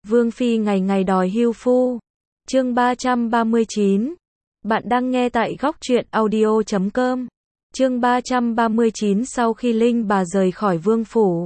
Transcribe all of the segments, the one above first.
Vương Phi ngày ngày đòi hưu phu. Chương 339. Bạn đang nghe tại góc truyện audio.com. Chương 339. Sau khi Linh bà rời khỏi vương phủ,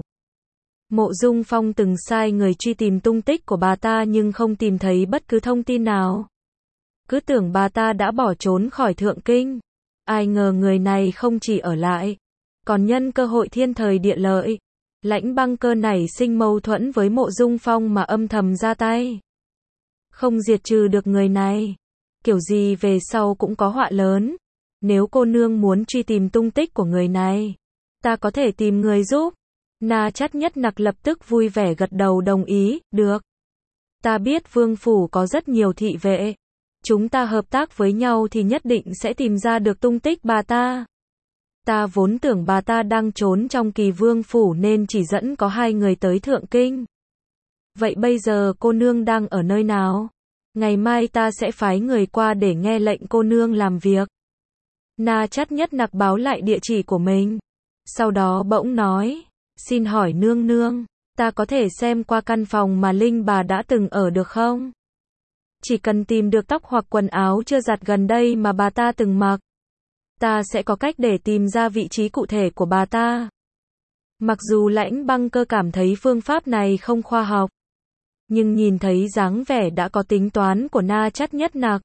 Mộ Dung Phong từng sai người truy tìm tung tích của bà ta nhưng không tìm thấy bất cứ thông tin nào. Cứ tưởng bà ta đã bỏ trốn khỏi Thượng Kinh. Ai ngờ người này không chỉ ở lại, còn nhân cơ hội thiên thời địa lợi, Lãnh Băng Cơ nảy sinh mâu thuẫn với Mộ Dung Phong mà âm thầm ra tay. Không diệt trừ được người này, kiểu gì về sau cũng có họa lớn. Nếu cô nương muốn truy tìm tung tích của người này, ta có thể tìm người giúp. Na Chắt Nhất Nặc lập tức vui vẻ gật đầu đồng ý, được. Ta biết vương phủ có rất nhiều thị vệ. Chúng ta hợp tác với nhau thì nhất định sẽ tìm ra được tung tích bà ta. Ta vốn tưởng bà ta đang trốn trong Kỳ Vương phủ nên chỉ dẫn có 2 người tới Thượng Kinh. Vậy bây giờ cô nương đang ở nơi nào? Ngày mai ta sẽ phái người qua để nghe lệnh cô nương làm việc. Na Chắt Nhất Nặc báo lại địa chỉ của mình. Sau đó bỗng nói, xin hỏi nương nương, ta có thể xem qua căn phòng mà Linh bà đã từng ở được không? Chỉ cần tìm được tóc hoặc quần áo chưa giặt gần đây mà bà ta từng mặc, ta sẽ có cách để tìm ra vị trí cụ thể của bà ta. Mặc dù Lãnh Băng Cơ cảm thấy phương pháp này không khoa học, nhưng nhìn thấy dáng vẻ đã có tính toán của Na Chắt Nhất Nặc,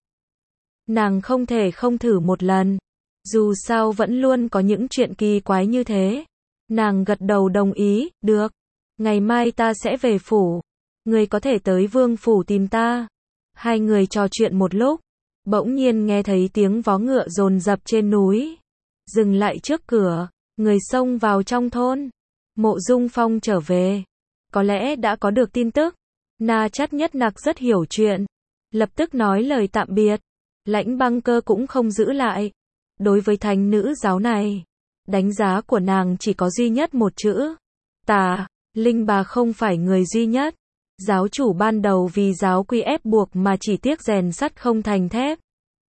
nàng không thể không thử một lần. Dù sao vẫn luôn có những chuyện kỳ quái như thế. Nàng gật đầu đồng ý, được. Ngày mai ta sẽ về phủ. Người có thể tới vương phủ tìm ta. Hai người trò chuyện một lúc. Bỗng nhiên nghe thấy tiếng vó ngựa dồn dập trên núi. Dừng lại trước cửa. Người xông vào trong thôn. Mộ Dung Phong trở về. Có lẽ đã có được tin tức. Na Chắt Nhất Nặc rất hiểu chuyện. Lập tức nói lời tạm biệt. Lãnh Băng Cơ cũng không giữ lại. Đối với thánh nữ giáo này, đánh giá của nàng chỉ có duy nhất một chữ. Tà. Linh bà không phải người duy nhất. Giáo chủ ban đầu vì giáo quy ép buộc mà chỉ tiếc rèn sắt không thành thép.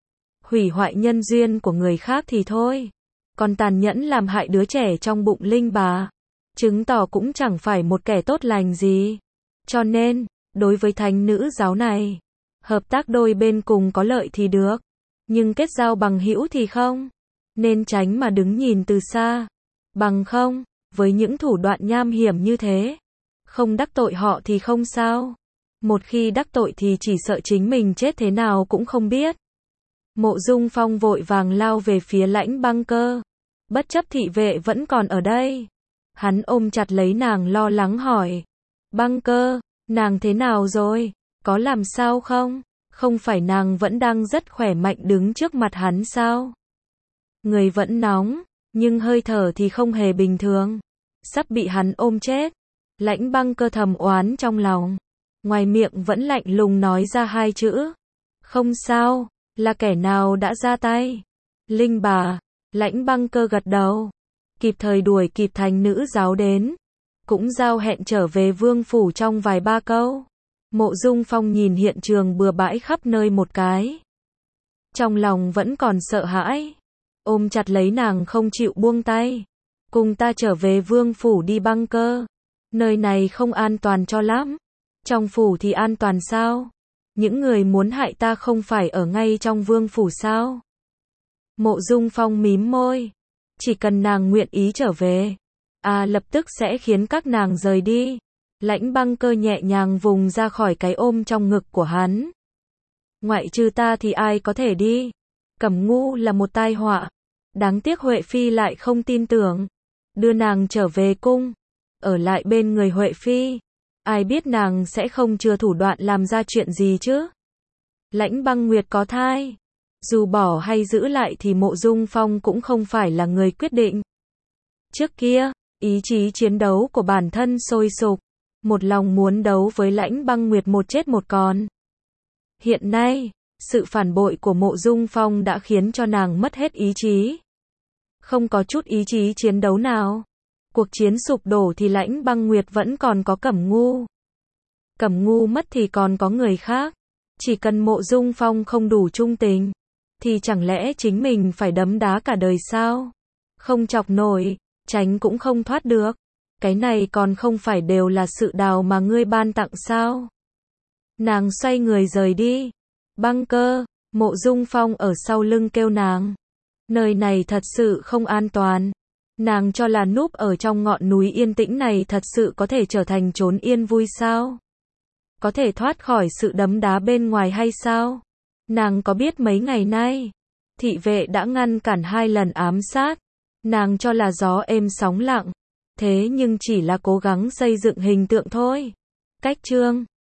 Hủy hoại nhân duyên của người khác thì thôi. Còn tàn nhẫn làm hại đứa trẻ trong bụng Linh bà, chứng tỏ cũng chẳng phải một kẻ tốt lành gì. Cho nên, đối với thánh nữ giáo này, hợp tác đôi bên cùng có lợi thì được. Nhưng kết giao bằng hữu thì không. Nên tránh mà đứng nhìn từ xa. Bằng không, với những thủ đoạn nham hiểm như thế, không đắc tội họ thì không sao. Một khi đắc tội thì chỉ sợ chính mình chết thế nào cũng không biết. Mộ Dung Phong vội vàng lao về phía Lãnh Băng Cơ. Bất chấp thị vệ vẫn còn ở đây, hắn ôm chặt lấy nàng lo lắng hỏi. Băng Cơ, nàng thế nào rồi? Có làm sao không? Không phải nàng vẫn đang rất khỏe mạnh đứng trước mặt hắn sao? Người vẫn nóng, nhưng hơi thở thì không hề bình thường. Sắp bị hắn ôm chết. Lãnh Băng Cơ thầm oán trong lòng. Ngoài miệng vẫn lạnh lùng nói ra 2 chữ. Không sao, là kẻ nào đã ra tay? Linh bà. Lãnh Băng Cơ gật đầu. Kịp thời đuổi kịp thành nữ giáo đến. Cũng giao hẹn trở về vương phủ trong vài ba câu. Mộ Dung Phong nhìn hiện trường bừa bãi khắp nơi một cái. Trong lòng vẫn còn sợ hãi. Ôm chặt lấy nàng không chịu buông tay. Cùng ta trở về vương phủ đi Băng Cơ. Nơi này không an toàn cho lắm. Trong phủ thì an toàn sao? Những người muốn hại ta không phải ở ngay trong vương phủ sao? Mộ Dung Phong mím môi. Chỉ cần nàng nguyện ý trở về, lập tức sẽ khiến các nàng rời đi. Lãnh Băng Cơ nhẹ nhàng vùng ra khỏi cái ôm trong ngực của hắn. Ngoại trừ ta thì ai có thể đi? Cẩm Ngu là một tai họa. Đáng tiếc Huệ Phi lại không tin tưởng. Đưa nàng trở về cung. Ở lại bên người Huệ Phi. Ai biết nàng sẽ không chừa thủ đoạn làm ra chuyện gì chứ? Lãnh Băng Nguyệt có thai. Dù bỏ hay giữ lại thì Mộ Dung Phong cũng không phải là người quyết định. Trước kia, ý chí chiến đấu của bản thân sôi sục. Một lòng muốn đấu với Lãnh Băng Nguyệt một chết một còn. Hiện nay, sự phản bội của Mộ Dung Phong đã khiến cho nàng mất hết ý chí. Không có chút ý chí chiến đấu nào. Cuộc chiến sụp đổ thì Lãnh Băng Nguyệt vẫn còn có Cẩm Ngu. Cẩm Ngu mất thì còn có người khác. Chỉ cần Mộ Dung Phong không đủ trung tình, thì chẳng lẽ chính mình phải đấm đá cả đời sao? Không chọc nổi, tránh cũng không thoát được. Cái này còn không phải đều là sự đào mà ngươi ban tặng sao? Nàng xoay người rời đi. Băng Cơ, Mộ Dung Phong ở sau lưng kêu nàng. Nơi này thật sự không an toàn. Nàng cho là núp ở trong ngọn núi yên tĩnh này thật sự có thể trở thành chốn yên vui sao? Có thể thoát khỏi sự đấm đá bên ngoài hay sao? Nàng có biết mấy ngày nay, thị vệ đã ngăn cản 2 lần ám sát. Nàng cho là gió êm sóng lặng. Thế nhưng chỉ là cố gắng xây dựng hình tượng thôi. Cách chương